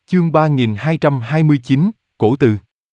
Chương 3229, Cổ Từ.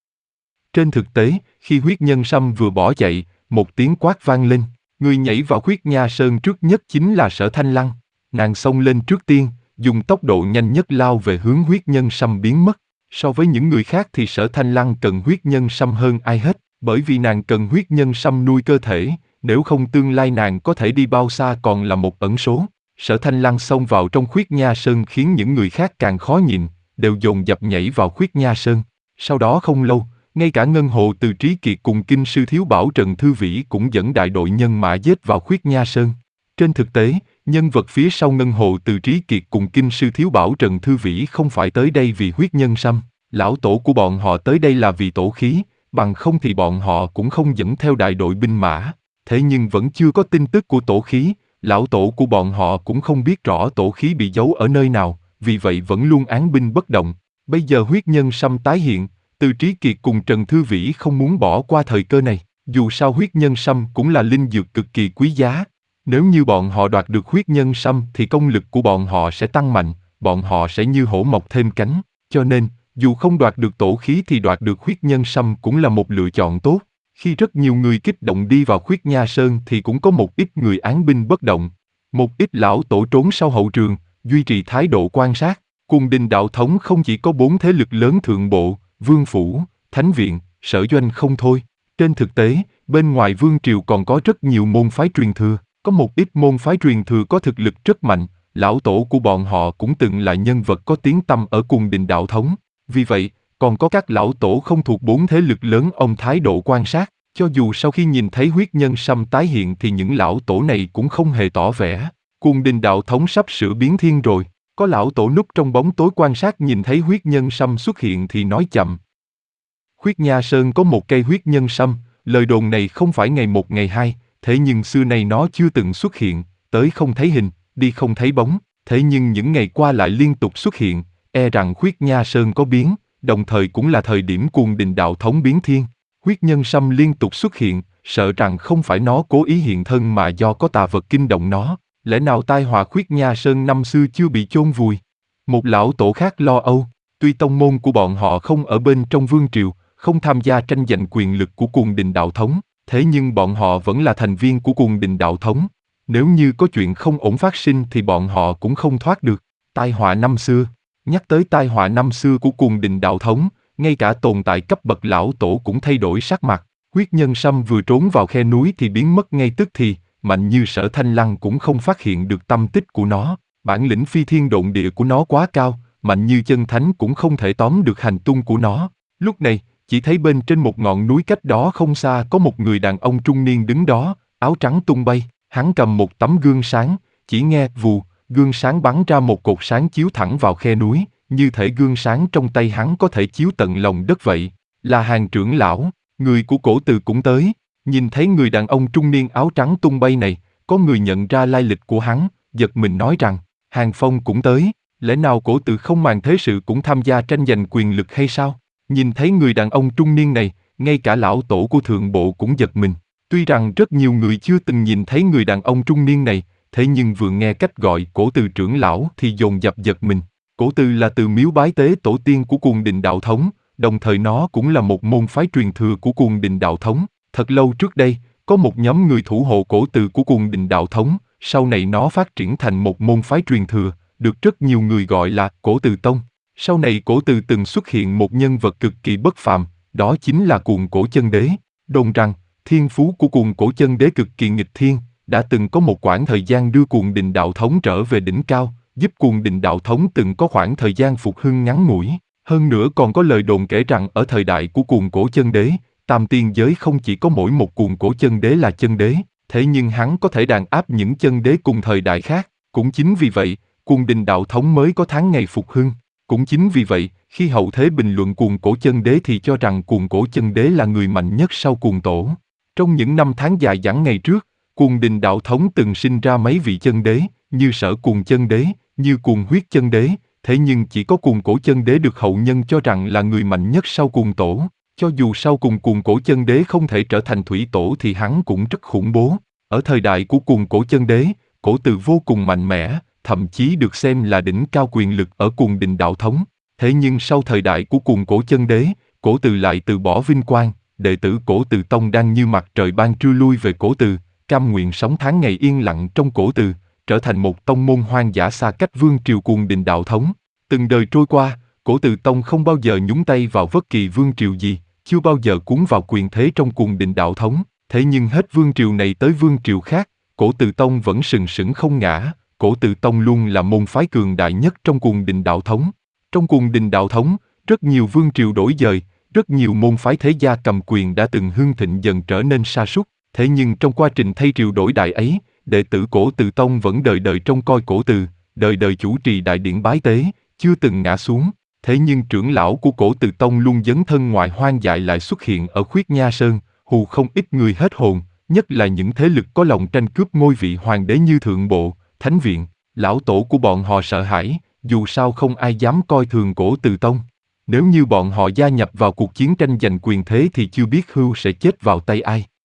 Trên thực tế, khi huyết nhân sâm vừa bỏ chạy, một tiếng quát vang lên. Người nhảy vào huyết nha sơn trước nhất chính là Sở Thanh Lăng. Nàng xông lên trước tiên, dùng tốc độ nhanh nhất lao về hướng huyết nhân sâm biến mất. So với những người khác thì Sở Thanh Lăng cần huyết nhân sâm hơn ai hết, bởi vì nàng cần huyết nhân sâm nuôi cơ thể, nếu không tương lai nàng có thể đi bao xa còn là một ẩn số. Sở Thanh Lăng xông vào trong huyết nha sơn khiến những người khác càng khó nhịn, đều dồn dập nhảy vào huyết nha sơn. Sau đó không lâu, ngay cả Ngân Hồ Từ Trí Kiệt cùng Kinh Sư Thiếu Bảo Trần Thư Vĩ cũng dẫn đại đội nhân mã giết vào huyết nha sơn. Trên thực tế, nhân vật phía sau Ngân Hồ Từ Trí Kiệt cùng Kinh Sư Thiếu Bảo Trần Thư Vĩ không phải tới đây vì huyết nhân sâm, lão tổ của bọn họ tới đây là vì tổ khí, bằng không thì bọn họ cũng không dẫn theo đại đội binh mã. Thế nhưng vẫn chưa có tin tức của tổ khí, lão tổ của bọn họ cũng không biết rõ tổ khí bị giấu ở nơi nào, vì vậy vẫn luôn án binh bất động. Bây giờ huyết nhân sâm tái hiện, Từ Trí Kiệt cùng Trần Thư Vĩ không muốn bỏ qua thời cơ này. Dù sao huyết nhân sâm cũng là linh dược cực kỳ quý giá. Nếu như bọn họ đoạt được huyết nhân sâm thì công lực của bọn họ sẽ tăng mạnh, bọn họ sẽ như hổ mọc thêm cánh. Cho nên, dù không đoạt được tổ khí thì đoạt được huyết nhân sâm cũng là một lựa chọn tốt. Khi rất nhiều người kích động đi vào huyết nha sơn thì cũng có một ít người án binh bất động. Một ít lão tổ trốn sau hậu trường, duy trì thái độ quan sát. Cung đình đạo thống không chỉ có 4 thế lực lớn thượng bộ, vương phủ, thánh viện, sở doanh không thôi. Trên thực tế, bên ngoài vương triều còn có rất nhiều môn phái truyền thừa. Có một ít môn phái truyền thừa có thực lực rất mạnh, lão tổ của bọn họ cũng từng là nhân vật có tiếng tăm ở cung đình đạo thống. Vì vậy, còn có các lão tổ không thuộc 4 thế lực lớn ông thái độ quan sát. Cho dù sau khi nhìn thấy huyết nhân sâm tái hiện thì những lão tổ này cũng không hề tỏ vẻ. Cung đình đạo thống sắp sửa biến thiên rồi. Có lão tổ núp trong bóng tối quan sát nhìn thấy huyết nhân sâm xuất hiện thì nói chậm. Huyết Nha Sơn có một cây huyết nhân sâm, lời đồn này không phải ngày một ngày hai, thế nhưng xưa nay nó chưa từng xuất hiện, tới không thấy hình, đi không thấy bóng, thế nhưng những ngày qua lại liên tục xuất hiện, e rằng huyết Nha Sơn có biến, đồng thời cũng là thời điểm cung đình đạo thống biến thiên. Huyết nhân sâm liên tục xuất hiện, sợ rằng không phải nó cố ý hiện thân mà do có tà vật kinh động nó. Lẽ nào tai họa huyết Nha Sơn năm xưa chưa bị chôn vùi? Một lão tổ khác lo âu, tuy tông môn của bọn họ không ở bên trong vương triều, không tham gia tranh giành quyền lực của cung đình đạo thống, thế nhưng bọn họ vẫn là thành viên của cung đình đạo thống. Nếu như có chuyện không ổn phát sinh thì bọn họ cũng không thoát được. Tai họa năm xưa, nhắc tới tai họa năm xưa của cung đình đạo thống, ngay cả tồn tại cấp bậc lão tổ cũng thay đổi sắc mặt. Huyết nhân sâm vừa trốn vào khe núi thì biến mất ngay tức thì. Mạnh như Sở Thanh Lăng cũng không phát hiện được tâm tích của nó, bản lĩnh phi thiên độn địa của nó quá cao, mạnh như chân thánh cũng không thể tóm được hành tung của nó. Lúc này, chỉ thấy bên trên một ngọn núi cách đó không xa có một người đàn ông trung niên đứng đó, áo trắng tung bay, hắn cầm một tấm gương sáng, chỉ nghe vù, gương sáng bắn ra một cột sáng chiếu thẳng vào khe núi, như thể gương sáng trong tay hắn có thể chiếu tận lòng đất vậy. Là Hàn trưởng lão, người của Cổ Từ cũng tới. Nhìn thấy người đàn ông trung niên áo trắng tung bay này, có người nhận ra lai lịch của hắn, giật mình nói rằng, Hàn Phong cũng tới, lẽ nào Cổ Từ không màng thế sự cũng tham gia tranh giành quyền lực hay sao? Nhìn thấy người đàn ông trung niên này, ngay cả lão tổ của thượng bộ cũng giật mình. Tuy rằng rất nhiều người chưa từng nhìn thấy người đàn ông trung niên này, thế nhưng vừa nghe cách gọi Cổ Từ trưởng lão thì dồn dập giật mình. Cổ Từ là từ miếu bái tế tổ tiên của cung đình đạo thống, đồng thời nó cũng là một môn phái truyền thừa của cung đình đạo thống. Thật lâu trước đây, có một nhóm người thủ hộ Cổ Từ của cung đình đạo thống, sau này nó phát triển thành một môn phái truyền thừa, được rất nhiều người gọi là Cổ Từ Tông. Sau này Cổ Từ từng xuất hiện một nhân vật cực kỳ bất phàm, đó chính là Cuồng Cổ Chân Đế. Đồn rằng, thiên phú của Cuồng Cổ Chân Đế cực kỳ nghịch thiên, đã từng có một khoảng thời gian đưa cung đình đạo thống trở về đỉnh cao, giúp cung đình đạo thống từng có khoảng thời gian phục hưng ngắn ngủi. Hơn nữa còn có lời đồn kể rằng ở thời đại của Cuồng Cổ Chân Đế, Tam Tiên giới không chỉ có mỗi một Cuồng Cổ Chân Đế là chân đế, thế nhưng hắn có thể đàn áp những chân đế cùng thời đại khác. Cũng chính vì vậy, cung đình đạo thống mới có tháng ngày phục hưng. Cũng chính vì vậy, khi hậu thế bình luận Cuồng Cổ Chân Đế thì cho rằng Cuồng Cổ Chân Đế là người mạnh nhất sau Cuồng Tổ. Trong những năm tháng dài dẳng ngày trước, cung đình đạo thống từng sinh ra mấy vị chân đế, như Sở Cuồng Chân Đế, như Cuồng Huyết Chân Đế, thế nhưng chỉ có Cuồng Cổ Chân Đế được hậu nhân cho rằng là người mạnh nhất sau Cuồng Tổ. Cho dù sau cùng Cuồng Cổ Chân Đế không thể trở thành thủy tổ thì hắn cũng rất khủng bố. Ở thời đại của Cuồng Cổ Chân Đế, Cổ Từ vô cùng mạnh mẽ, thậm chí được xem là đỉnh cao quyền lực ở cung đình đạo thống. Thế nhưng sau thời đại của cuồng cổ chân đế, Cổ Từ lại từ bỏ vinh quang, đệ tử Cổ Từ Tông đang như mặt trời ban trưa lui về Cổ Từ, cam nguyện sống tháng ngày yên lặng trong Cổ Từ, trở thành một tông môn hoang dã xa cách vương triều cuồng đình đạo thống. Từng đời trôi qua, Cổ Từ Tông không bao giờ nhúng tay vào bất kỳ vương triều gì, chưa bao giờ cuốn vào quyền thế trong cuồng đình đạo thống. Thế nhưng hết vương triều này tới vương triều khác, Cổ Từ Tông vẫn sừng sững không ngã. Cổ Từ Tông luôn là môn phái cường đại nhất trong cuồng đình đạo thống. Trong cuồng đình đạo thống, rất nhiều vương triều đổi dời, rất nhiều môn phái thế gia cầm quyền đã từng hưng thịnh dần trở nên sa sút. Thế nhưng trong quá trình thay triều đổi đại ấy, đệ tử Cổ Từ Tông vẫn đời đời trông coi Cổ Từ, đời đời chủ trì đại điển bái tế, chưa từng ngã xuống. Thế nhưng trưởng lão của Cổ Từ Tông luôn dấn thân ngoại hoang dại lại xuất hiện ở Khuyết Nha Sơn, hù không ít người hết hồn, nhất là những thế lực có lòng tranh cướp ngôi vị hoàng đế như Thượng Bộ, Thánh Viện. Lão tổ của bọn họ sợ hãi, dù sao không ai dám coi thường Cổ Từ Tông. Nếu như bọn họ gia nhập vào cuộc chiến tranh giành quyền thế thì chưa biết Hưu sẽ chết vào tay ai.